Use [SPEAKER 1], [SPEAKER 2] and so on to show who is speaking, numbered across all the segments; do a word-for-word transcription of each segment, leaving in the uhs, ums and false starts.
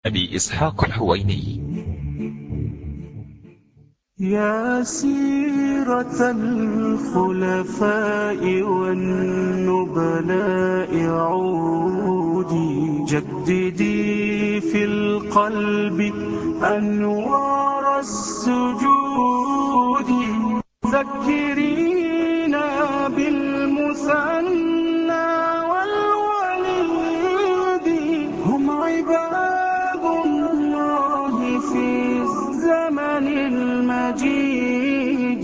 [SPEAKER 1] أبي إسحاق الحويني.
[SPEAKER 2] يا سيرة الخلفاء والنبلاء عودي جددي في القلب أنوار السجود ذكرينا بالمثنى والوليد هم عباد الله في الزمن المجيد.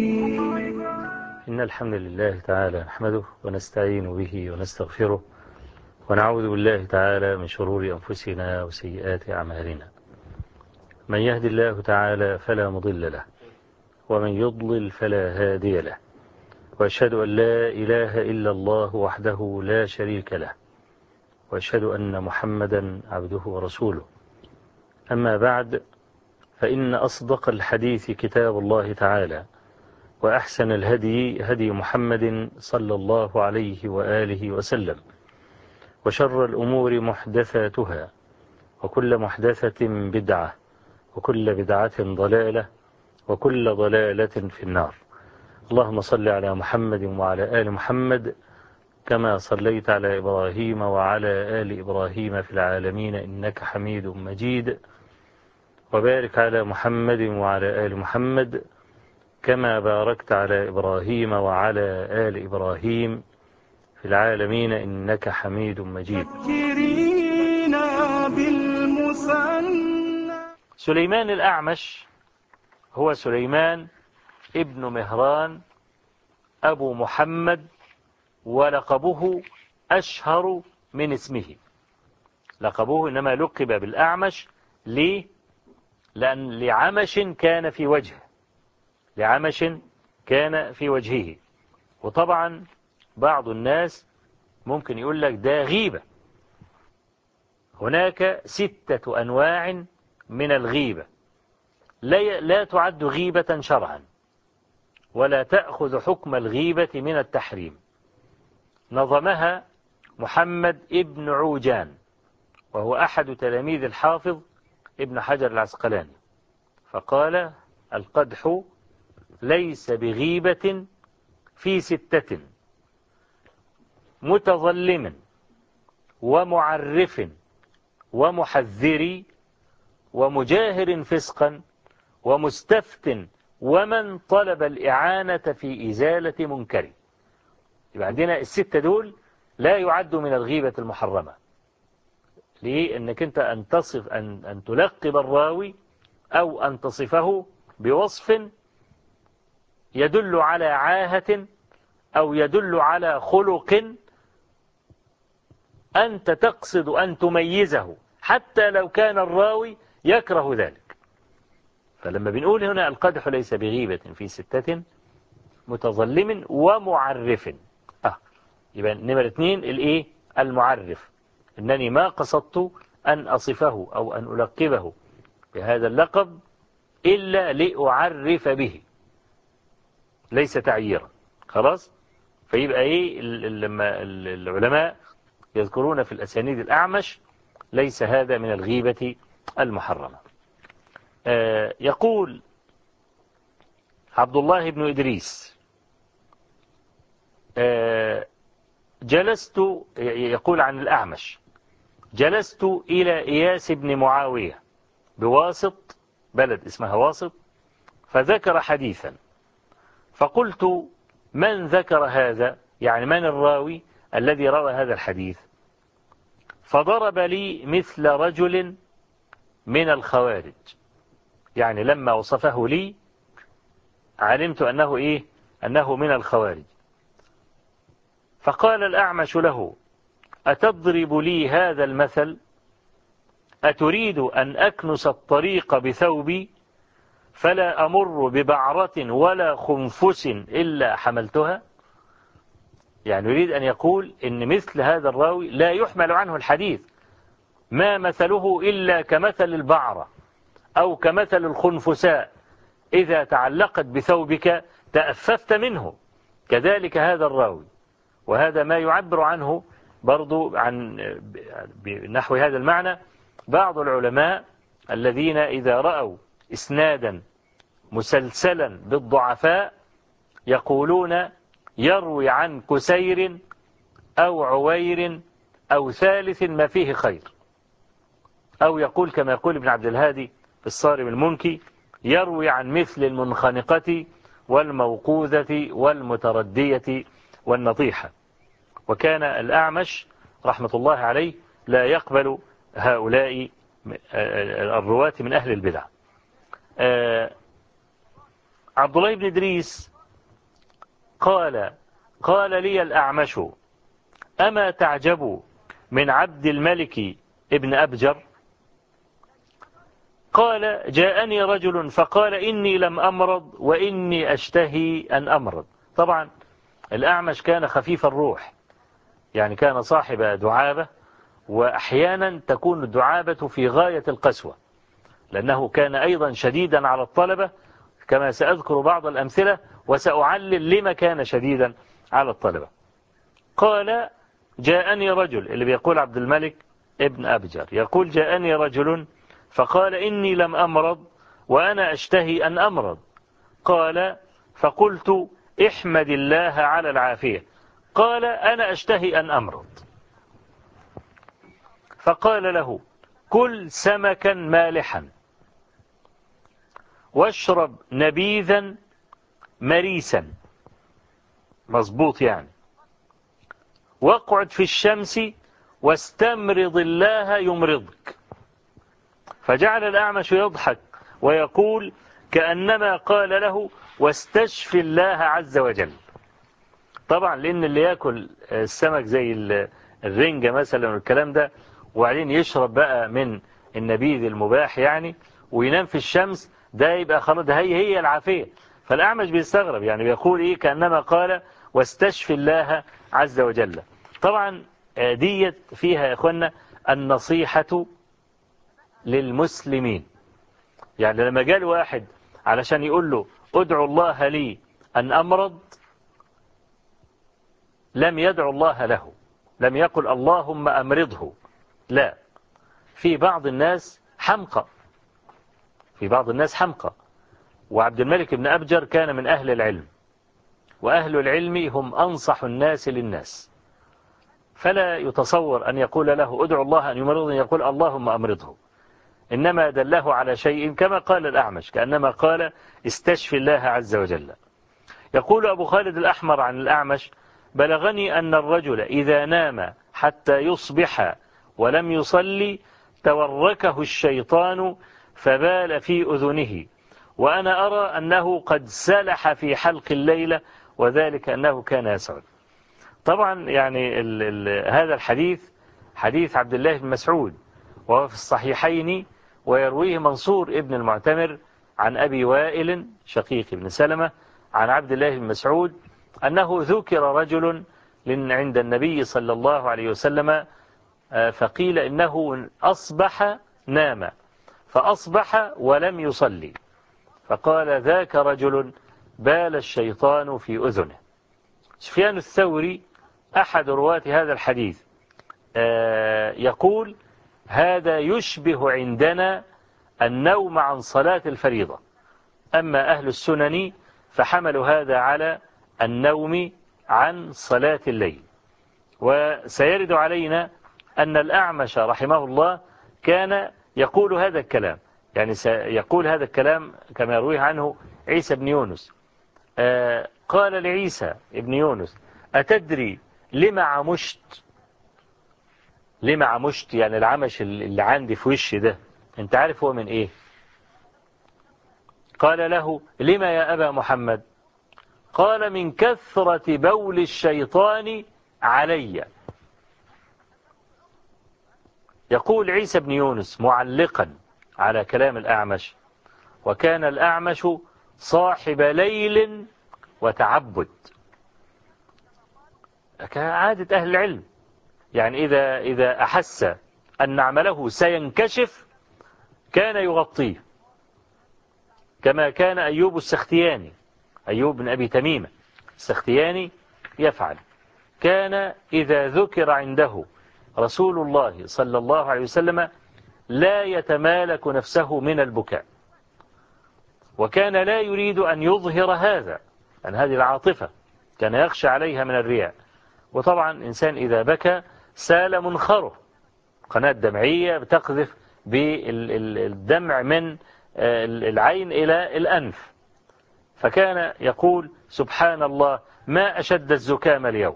[SPEAKER 3] إن الحمد لله تعالى نحمده ونستعين به ونستغفره ونعوذ بالله تعالى من شرور أنفسنا وسيئات أعمالنا. من يهد الله تعالى فلا مضل له ومن يضلل فلا هادي له، وأشهد أن لا إله إلا الله وحده لا شريك له، وأشهد أن محمدا عبده ورسوله. أما بعد، فإن أصدق الحديث كتاب الله تعالى، وأحسن الهدي هدي محمد صلى الله عليه وآله وسلم، وشر الأمور محدثاتها، وكل محدثة بدعة، وكل بدعة ضلالة، وكل ضلالة في النار. اللهم صل على محمد وعلى آل محمد كما صليت على إبراهيم وعلى آل إبراهيم في العالمين إنك حميد مجيد، وبارك على محمد وعلى آل محمد كما باركت على إبراهيم وعلى آل إبراهيم في العالمين إنك حميد مجيد. سليمان الأعمش هو سليمان ابن مهران أبو محمد، ولقبه أشهر من اسمه. لقبه إنما لقب بالأعمش ليه؟ لأن لعمش كان في وجهه لعمش كان في وجهه. وطبعا بعض الناس ممكن يقول لك ده غيبة. هناك ستة أنواع من الغيبة لا لا تعد غيبة شرعا، ولا تأخذ حكم الغيبة من التحريم. نظمها محمد ابن عوجان، وهو أحد تلاميذ الحافظ ابن حجر العسقلاني، فقال: القدح ليس بغيبة في ستة: متظلم ومعرف ومحذر ومجاهر فسقا ومستفت ومن طلب الإعانة في إزالة منكر. يبقى عندنا الستة دول لا يعد من الغيبة المحرمة. ليه؟ أنك أنت أن تصف أن, أن تلقب الراوي أو أن تصفه بوصف يدل على عاهة أو يدل على خلق أنت تقصد أن تميزه، حتى لو كان الراوي يكره ذلك. فلما بنقول هنا القدح ليس بغيبة في ستة: متظلم ومعرف. آه يبقى نمرة اثنين الإيه؟ المعرف. إنني ما قصدت أن أصفه أو أن ألقبه بهذا اللقب إلا لأعرف به، ليس تعييرا. خلاص؟ فيبقى إيه لما العلماء يذكرون في الأسانيد الأعمش ليس هذا من الغيبة المحرمة. آه يقول عبد الله بن إدريس: آه جلست يقول عن الأعمش: جلست إلى إياس بن معاوية بواسط، بلد اسمها واسط، فذكر حديثا، فقلت: من ذكر هذا؟ يعني من الراوي الذي روى هذا الحديث؟ فضرب لي مثل رجل من الخوارج. يعني لما وصفه لي علمت أنه إيه؟ أنه من الخوارج. فقال الأعمش له: أتضرب لي هذا المثل؟ أتريد أن أكنس الطريق بثوبي فلا أمر ببعرة ولا خنفس إلا حملتها؟ يعني يريد أن يقول إن مثل هذا الراوي لا يحمل عنه الحديث، ما مثله إلا كمثل البعرة أو كمثل الخنفساء، إذا تعلقت بثوبك تأففت منه. كذلك هذا الراوي، وهذا ما يعبر عنه برضو عن بنحو هذا المعنى بعض العلماء الذين إذا رأوا إسنادا مسلسلا بالضعفاء يقولون يروي عن كسير أو عوير أو ثالث ما فيه خير، أو يقول كما يقول ابن عبد الهادي في الصارم المنكي يروي عن مثل المنخنقة والموقوذة والمتردية والنطيحة. وكان الأعمش رحمة الله عليه لا يقبل هؤلاء الرواة من أهل البدع. عبد الله بن إدريس قال قال لي الأعمش أما تعجب من عبد الملك ابن أبجر؟ قال جاءني رجل فقال إني لم أمرض وإني أشتهي أن أمرض. طبعا الأعمش كان خفيف الروح، يعني كان صاحب دعابة، وأحيانا تكون الدعابة في غاية القسوة، لأنه كان أيضا شديدا على الطلبة كما سأذكر بعض الأمثلة وسأعلل لما كان شديدا على الطلبة. قال جاءني رجل، اللي بيقول عبد الملك ابن أبجر يقول جاءني رجل فقال إني لم أمرض وأنا أشتهي أن أمرض. قال فقلت احمد الله على العافية. قال أنا أشتهي أن أمرض. فقال له كل سمكا مالحا واشرب نبيذا مريسا، مظبوط يعني، واقعد في الشمس واستمرض الله يمرضك. فجعل الأعمش يضحك ويقول كأنما قال له واستشفي الله عز وجل. طبعا لأن اللي يأكل السمك زي الرنجة مثلا والكلام ده وبعدين يشرب بقى من النبيذ المباح يعني وينام في الشمس، ده يبقى خلاص ده هي هي العافية. فالأعمش بيستغرب، يعني بيقول إيه كأنما قال واستشفي الله عز وجل. طبعا ديت فيها يا إخوانا النصيحة للمسلمين. يعني لما جاء واحد علشان يقول له ادعو الله لي أن أمرض، لم يدعو الله له، لم يقل اللهم أمرضه، لا. في بعض الناس حمقى، في بعض الناس حمقى. وعبد الملك بن أبجر كان من أهل العلم، وأهل العلم هم أنصح الناس للناس، فلا يتصور أن يقول له ادعو الله أن يمرضه يقول اللهم أمرضه، إنما دله على شيء كما قال الأعمش كأنما قال استشفي الله عز وجل. يقول أبو خالد الأحمر عن الأعمش بلغني أن الرجل إذا نام حتى يصبح ولم يصلي توركه الشيطان فبال في أذنه، وأنا أرى أنه قد سلح في حلق الليلة وذلك أنه كان يسعد. طبعا يعني ال ال هذا الحديث حديث عبد الله بن مسعود وهو في الصحيحين، ويرويه منصور ابن المعتمر عن أبي وائل شقيق بن سلمة عن عبد الله بن مسعود أنه ذكر رجل عند النبي صلى الله عليه وسلم فقيل إنه أصبح نام فأصبح ولم يصلي، فقال ذاك رجل بال الشيطان في أذنه. سفيان الثوري أحد رواة هذا الحديث يقول هذا يشبه عندنا النوم عن صلاة الفريضة، أما أهل السنن فحملوا هذا على النوم عن صلاة الليل. وسيرد علينا أن الأعمش رحمه الله كان يقول هذا الكلام، يعني سيقول هذا الكلام كما يرويه عنه عيسى بن يونس. آه قال لعيسى بن يونس أتدري لما عمشت؟ لما عمشت يعني العمش اللي عندي في وشي ده انت عارف هو من ايه؟ قال له لما يا أبا محمد؟ قال من كثرة بول الشيطان علي. يقول عيسى بن يونس معلقا على كلام الأعمش وكان الأعمش صاحب ليل وتعبد، كعادة أهل العلم، يعني إذا, إذا أحس أن عمله سينكشف كان يغطيه، كما كان أيوب السختياني، أيوب بن أبي تميمة السختياني يفعل، كان إذا ذكر عنده رسول الله صلى الله عليه وسلم لا يتمالك نفسه من البكاء، وكان لا يريد أن يظهر هذا، أن هذه العاطفة كان يخشى عليها من الرياء. وطبعا إنسان إذا بكى سال منخره، قناة دمعية بتقذف بالدمع من العين إلى الأنف، فكان يقول سبحان الله ما أشد الزكام اليوم،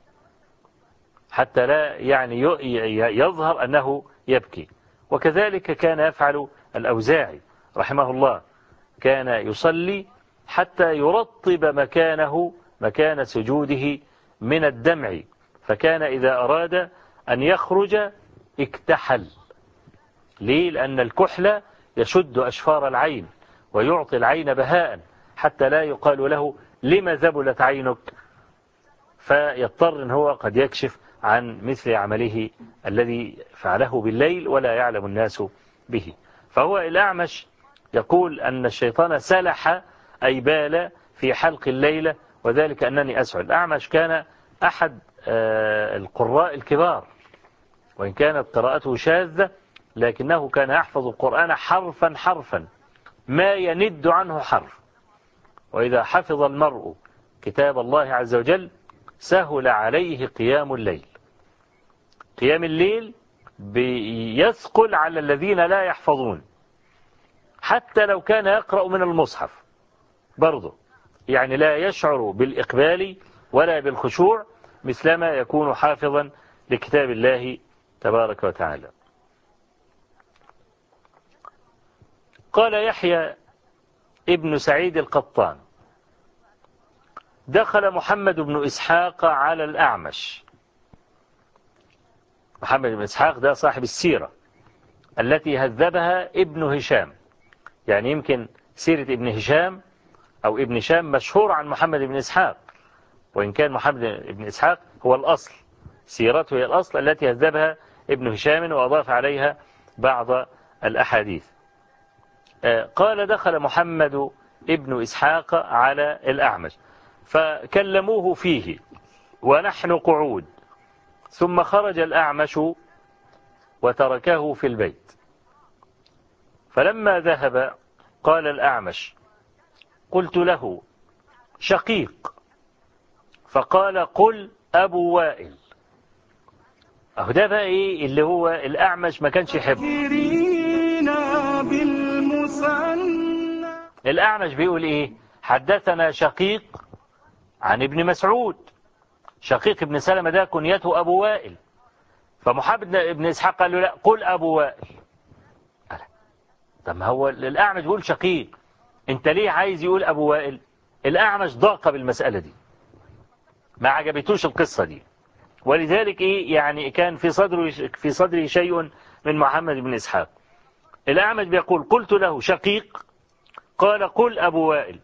[SPEAKER 3] حتى لا يعني يظهر أنه يبكي. وكذلك كان يفعل الأوزاعي رحمه الله، كان يصلي حتى يرطب مكانه مكان سجوده من الدمع، فكان إذا أراد أن يخرج اكتحل. ليه؟ لأن الكحل يشد أشفار العين ويعطي العين بهاء، حتى لا يقال له لما ذبلت عينك، فيضطر أن هو قد يكشف عن مثل عمله الذي فعله بالليل ولا يعلم الناس به. فهو الأعمش يقول أن الشيطان سلح أي بال في حلق الليلة، وذلك أنني أسعد. الأعمش كان أحد القراء الكبار، وإن كانت قراءته شاذة لكنه كان يحفظ القرآن حرفا حرفا ما يند عنه حرف. وإذا حفظ المرء كتاب الله عز وجل سهل عليه قيام الليل. قيام الليل بيثقل على الذين لا يحفظون، حتى لو كان يقرأ من المصحف برضه، يعني لا يشعر بالإقبال ولا بالخشوع مثلما يكون حافظا لكتاب الله تبارك وتعالى. قال يحيى ابن سعيد القطان دخل محمد بن إسحاق على الأعمش. محمد بن إسحاق ده صاحب السيرة التي هذبها ابن هشام، يعني يمكن سيرة ابن هشام أو ابن هشام مشهور عن محمد بن إسحاق، وإن كان محمد بن إسحاق هو الأصل، سيرته هي الأصل التي هذبها ابن هشام وأضاف عليها بعض الأحاديث. قال دخل محمد ابن إسحاق على الأعمش فكلموه فيه ونحن قعود، ثم خرج الأعمش وتركه في البيت. فلما ذهب قال الأعمش قلت له شقيق، فقال قل أبو وائل. أهو ده بقى إيه اللي هو الأعمش ما كانش يحبه. الأعمش بيقول إيه؟ حدثنا شقيق عن ابن مسعود. شقيق ابن سلمة ده كنيته أبو وائل، فمحمد بن إسحاق قال له لا قل أبو وائل. طب ما هو الأعمش بيقول شقيق، أنت ليه عايز يقول أبو وائل؟ الأعمش ضاق بالمسألة دي، ما عجبتوش القصة دي، ولذلك إيه يعني كان في صدره في صدره شيء من محمد بن إسحاق. الأعمش بيقول قلت له شقيق، قال قل أبو وائل،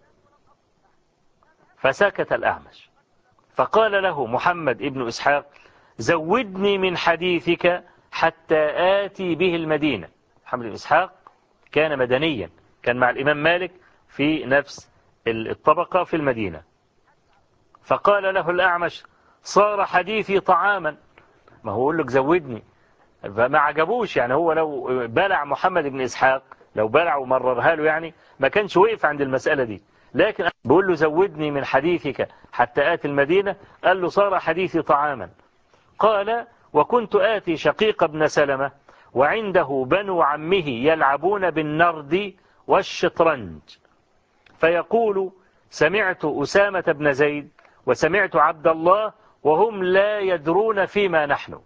[SPEAKER 3] فسكت الأعمش. فقال له محمد بن إسحاق زودني من حديثك حتى آتي به المدينة. محمد بن إسحاق كان مدنيا، كان مع الإمام مالك في نفس الطبقة في المدينة. فقال له الأعمش صار حديثي طعاما، ما هو يقول لك زودني، فما عجبوش. يعني هو لو بلع محمد بن إسحاق، لو بلع ومررها له يعني ما كانش وقف عند المسألة دي، لكن بيقول له زودني من حديثك حتى آتي المدينة، قال له صار حديثي طعاما. قال وكنت آتي شقيق بن سلمة وعنده بنو عمه يلعبون بالنرد والشطرنج، فيقول سمعت أسامة بن زيد وسمعت عبد الله وهم لا يدرون فيما نحن.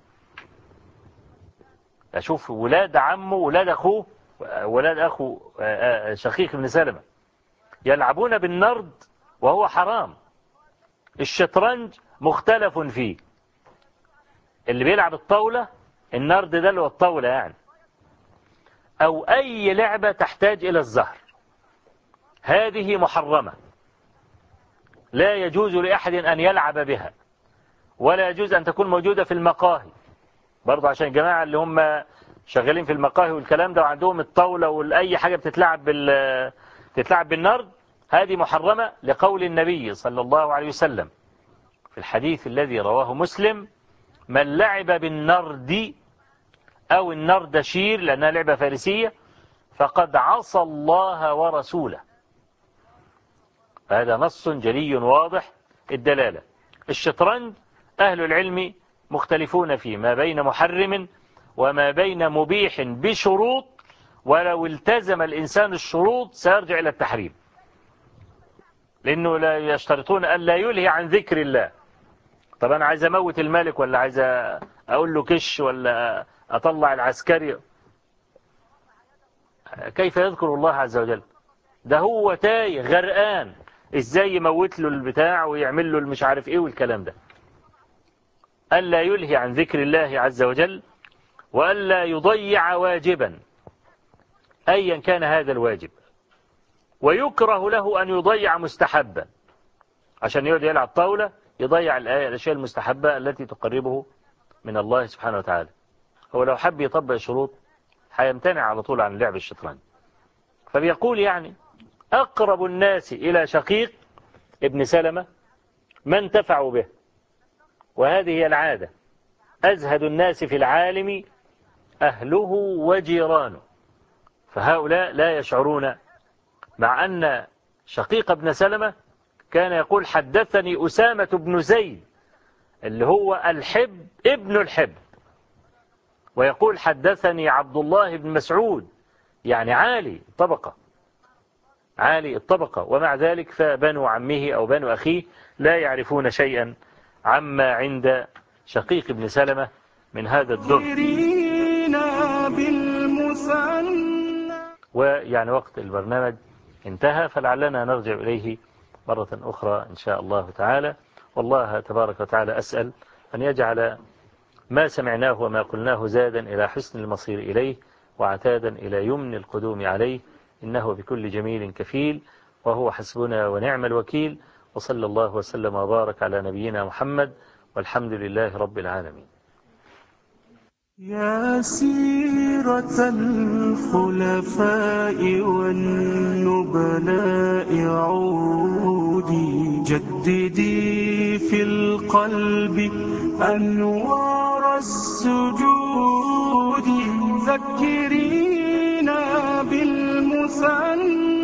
[SPEAKER 3] أشوف ولاد عمه ولاد أخوه ولاد أخو شقيق بن سلمة يلعبون بالنرد وهو حرام، الشطرنج مختلف فيه، اللي بيلعب الطاولة النرد ده اللي هو الطاولة يعني، أو أي لعبة تحتاج إلى الزهر هذه محرمة، لا يجوز لأحد أن يلعب بها، ولا يجوز أن تكون موجودة في المقاهي برضه، عشان الجماعة اللي هم شغالين في المقاهي والكلام ده وعندهم الطاولة والأي حاجة بتتلعب بال تتلعب بالنرد، هذه محرمة لقول النبي صلى الله عليه وسلم في الحديث الذي رواه مسلم من لعب بالنرد أو النردشير لأنها لعبة فارسية فقد عصى الله ورسوله. هذا نص جلي واضح الدلالة. الشطرنج أهل العلم مختلفون فيه ما بين محرم وما بين مبيح بشروط، ولو التزم الإنسان الشروط سيرجع إلى التحريم، لأنه لا يشترطون أن لا يلهي عن ذكر الله. طب أنا عايز أموت الملك، ولا عايز أقول له كش، ولا أطلع العسكري، كيف يذكر الله عز وجل؟ ده هو تايه غرقان، إزاي يموت له البتاع ويعمل له المش عارف إيه والكلام ده. ألا يلهي عن ذكر الله عز وجل، وألا يضيع واجبا أيا كان هذا الواجب، ويكره له أن يضيع مستحبا، عشان يقعد يلعب طاولة يضيع الأشياء المستحبة التي تقربه من الله سبحانه وتعالى. هو لو حب يطبق شروط هيمتنع على طول عن لعب الشطرنج. فبيقول يعني أقرب الناس إلى شقيق ابن سلمة ما انتفعوا به، وهذه هي العادة، أزهد الناس في العالم أهله وجيرانه، فهؤلاء لا يشعرون. مع أن شقيق ابن سلمة كان يقول حدثني أسامة بن زيد اللي هو الحب ابن الحب، ويقول حدثني عبد الله بن مسعود، يعني عالي الطبقة عالي الطبقة، ومع ذلك فبنو عمه أو بنو أخيه لا يعرفون شيئا عما عند شقيق ابن سلمة من هذا الدر. ويعني وقت البرنامج انتهى، فلعلنا نرجع إليه مرة أخرى إن شاء الله تعالى. والله تبارك وتعالى أسأل أن يجعل ما سمعناه وما قلناه زادا إلى حسن المصير إليه، وعتادا إلى يمن القدوم عليه، إنه بكل جميل كفيل، وهو حسبنا ونعم الوكيل. وصلى الله وسلم وبارك على نبينا محمد، والحمد لله رب العالمين.
[SPEAKER 2] يا سيرة الخلفاء والنبلاء عودي، جددي في القلب أنوار السجود، ذكرينا بالمثنى